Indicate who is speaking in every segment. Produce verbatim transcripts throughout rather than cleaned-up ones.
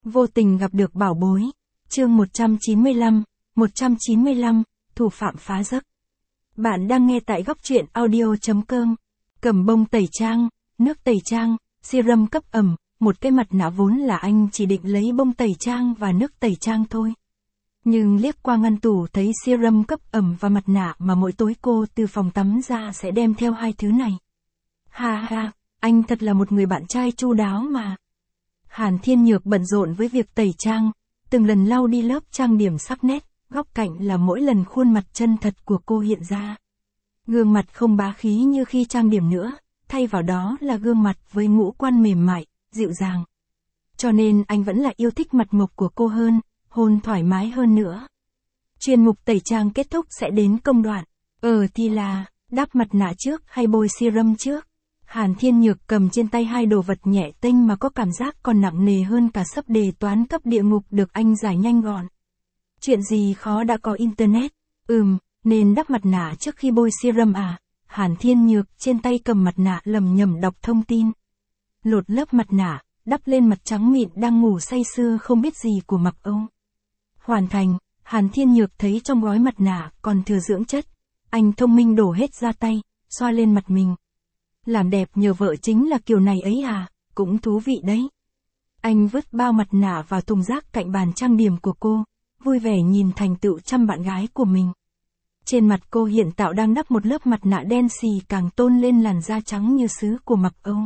Speaker 1: Vô tình gặp được bảo bối. Chương một trăm chín mươi lăm, một trăm chín mươi lăm, thủ phạm phá giấc. Bạn đang nghe tại góc truyện audio chấm com. Cầm bông tẩy trang, nước tẩy trang, serum cấp ẩm, một cái mặt nạ vốn là anh chỉ định lấy bông tẩy trang và nước tẩy trang thôi. Nhưng liếc qua ngăn tủ thấy serum cấp ẩm và mặt nạ mà mỗi tối cô từ phòng tắm ra sẽ đem theo hai thứ này. Ha ha, anh thật là một người bạn trai chu đáo mà. Hàn Thiên Nhược bận rộn với việc tẩy trang, từng lần lau đi lớp trang điểm sắc nét, góc cạnh là mỗi lần khuôn mặt chân thật của cô hiện ra. Gương mặt không bá khí như khi trang điểm nữa, thay vào đó là gương mặt với ngũ quan mềm mại, dịu dàng. Cho nên anh vẫn là yêu thích mặt mộc của cô hơn, hôn thoải mái hơn nữa. Chuyên mục tẩy trang kết thúc sẽ đến công đoạn. Ờ thì là, đắp mặt nạ trước hay bôi serum trước? Hàn Thiên Nhược cầm trên tay hai đồ vật nhẹ tênh mà có cảm giác còn nặng nề hơn cả sấp đề toán cấp địa ngục được anh giải nhanh gọn. Chuyện gì khó đã có internet. Ừm, nên đắp mặt nạ trước khi bôi serum à? Hàn Thiên Nhược trên tay cầm mặt nạ lầm nhầm đọc thông tin. Lột lớp mặt nạ, đắp lên mặt trắng mịn đang ngủ say sưa không biết gì của Mặc Âu. Hoàn thành, Hàn Thiên Nhược thấy trong gói mặt nạ còn thừa dưỡng chất. Anh thông minh đổ hết ra tay, xoa lên mặt mình. Làm đẹp nhờ vợ chính là kiểu này ấy à, cũng thú vị đấy. Anh vứt bao mặt nạ vào thùng rác cạnh bàn trang điểm của cô, vui vẻ nhìn thành tựu chăm bạn gái của mình. Trên mặt cô hiện tạo đang đắp một lớp mặt nạ đen xì càng tôn lên làn da trắng như sứ của Mặc Âu.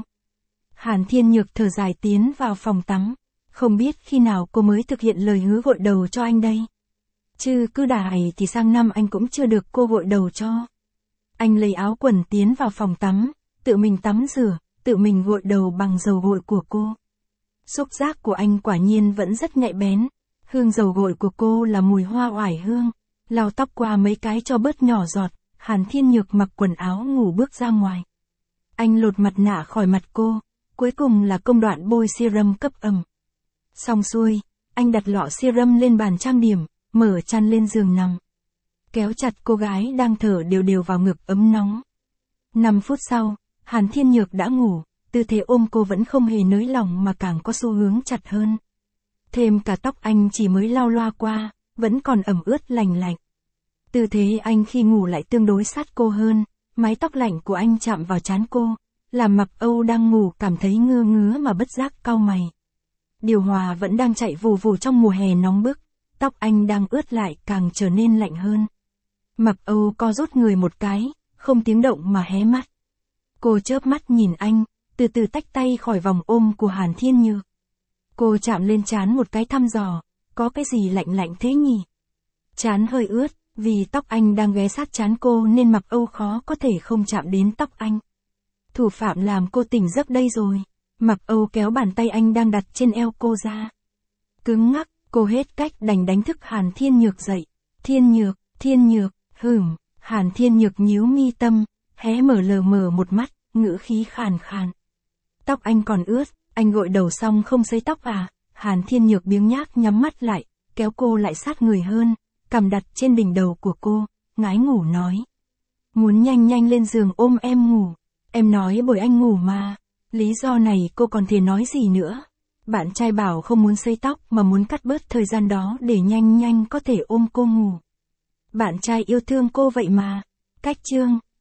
Speaker 1: Hàn Thiên Nhược thở dài tiến vào phòng tắm, không biết khi nào cô mới thực hiện lời hứa gội đầu cho anh đây. Chứ cứ đài thì sang năm anh cũng chưa được cô gội đầu cho. Anh lấy áo quần tiến vào phòng tắm, tự mình tắm rửa, tự mình gội đầu bằng dầu gội của cô. Xúc giác của anh quả nhiên vẫn rất nhạy bén. Hương dầu gội của cô là mùi hoa oải hương. Lau tóc qua mấy cái cho bớt nhỏ giọt, Hàn Thiên Nhược mặc quần áo ngủ bước ra ngoài. Anh lột mặt nạ khỏi mặt cô, cuối cùng là công đoạn bôi serum cấp ẩm. Xong xuôi, anh đặt lọ serum lên bàn trang điểm, mở chăn lên giường nằm. Kéo chặt cô gái đang thở đều đều vào ngực ấm nóng. năm phút sau, Hàn Thiên Nhược đã ngủ, tư thế ôm cô vẫn không hề nới lỏng mà càng có xu hướng chặt hơn. Thêm cả tóc anh chỉ mới lau loa qua, vẫn còn ẩm ướt lành lạnh. Tư thế anh khi ngủ lại tương đối sát cô hơn, mái tóc lạnh của anh chạm vào trán cô, làm Mặc Âu đang ngủ cảm thấy ngơ ngứa mà bất giác cau mày. Điều hòa vẫn đang chạy vù vù trong mùa hè nóng bức, tóc anh đang ướt lại càng trở nên lạnh hơn. Mặc Âu co rút người một cái, không tiếng động mà hé mắt. Cô chớp mắt nhìn anh, từ từ tách tay khỏi vòng ôm của Hàn Thiên Nhược. Cô chạm lên trán một cái thăm dò, có cái gì lạnh lạnh thế nhỉ? Trán hơi ướt, vì tóc anh đang ghé sát trán cô nên Mặc Âu khó có thể không chạm đến tóc anh. Thủ phạm làm cô tỉnh giấc đây rồi. Mặc Âu kéo bàn tay anh đang đặt trên eo cô ra. Cứng ngắc, cô hết cách đành đánh thức Hàn Thiên Nhược dậy. Thiên Nhược, Thiên Nhược, hửm, Hàn Thiên Nhược nhíu mi tâm, hé mở lờ mờ một mắt, ngữ khí khàn khàn. Tóc anh còn ướt, anh gội đầu xong không sấy tóc à? Hàn Thiên Nhược biếng nhác nhắm mắt lại, kéo cô lại sát người hơn, cằm đặt trên đỉnh đầu của cô, ngái ngủ nói. Muốn nhanh nhanh lên giường ôm em ngủ. Em nói bồi anh ngủ mà. Lý do này cô còn thể nói gì nữa. Bạn trai bảo không muốn sấy tóc mà muốn cắt bớt thời gian đó để nhanh nhanh có thể ôm cô ngủ. Bạn trai yêu thương cô vậy mà. Cách chương,